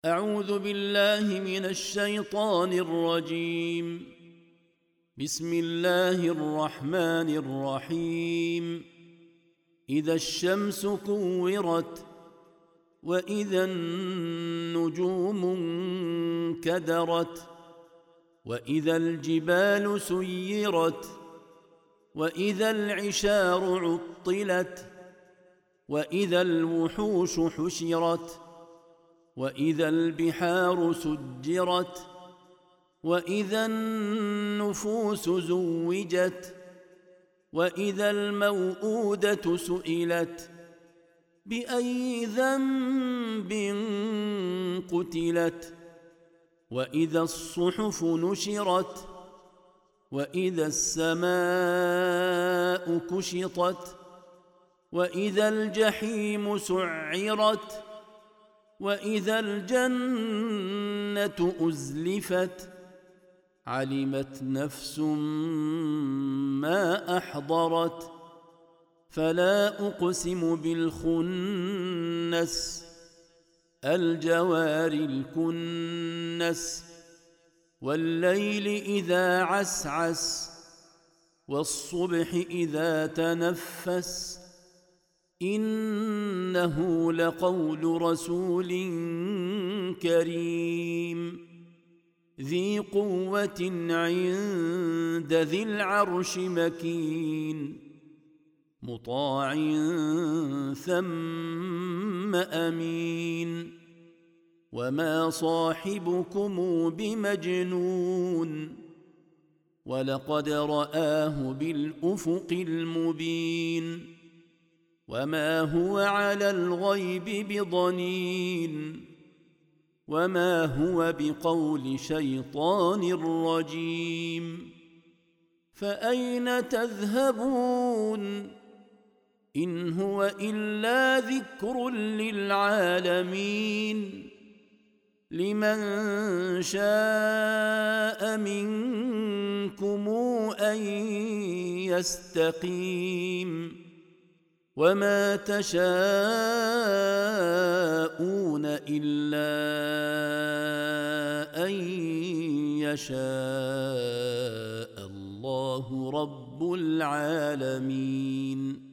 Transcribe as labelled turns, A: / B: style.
A: أعوذ بالله من الشيطان الرجيم. بسم الله الرحمن الرحيم. إذا الشمس كورت وإذا النجوم انكدرت وإذا الجبال سيرت وإذا العشار عطلت وإذا الوحوش حشرت وإذا البحار سجرت وإذا النفوس زوجت وإذا الموءودة سئلت بأي ذنب قتلت وإذا الصحف نشرت وإذا السماء كشطت وإذا الجحيم سعرت وإذا الجنة أزلفت علمت نفس ما أحضرت فلا أقسم بالخنس الجوار الكنس والليل إذا عسعس والصبح إذا تنفس إنه لقول رسول كريم ذي قوة عند ذي العرش مكين مطاع ثم أمين وما صاحبكم بمجنون ولقد رآه بالأفق المبين وما هو على الغيب بضنين وما هو بقول شيطان رجيم فأين تذهبون إن هو إلا ذكر للعالمين لمن شاء منكم أن يستقيم وما تشاءون إلا أن يشاء الله رب العالمين.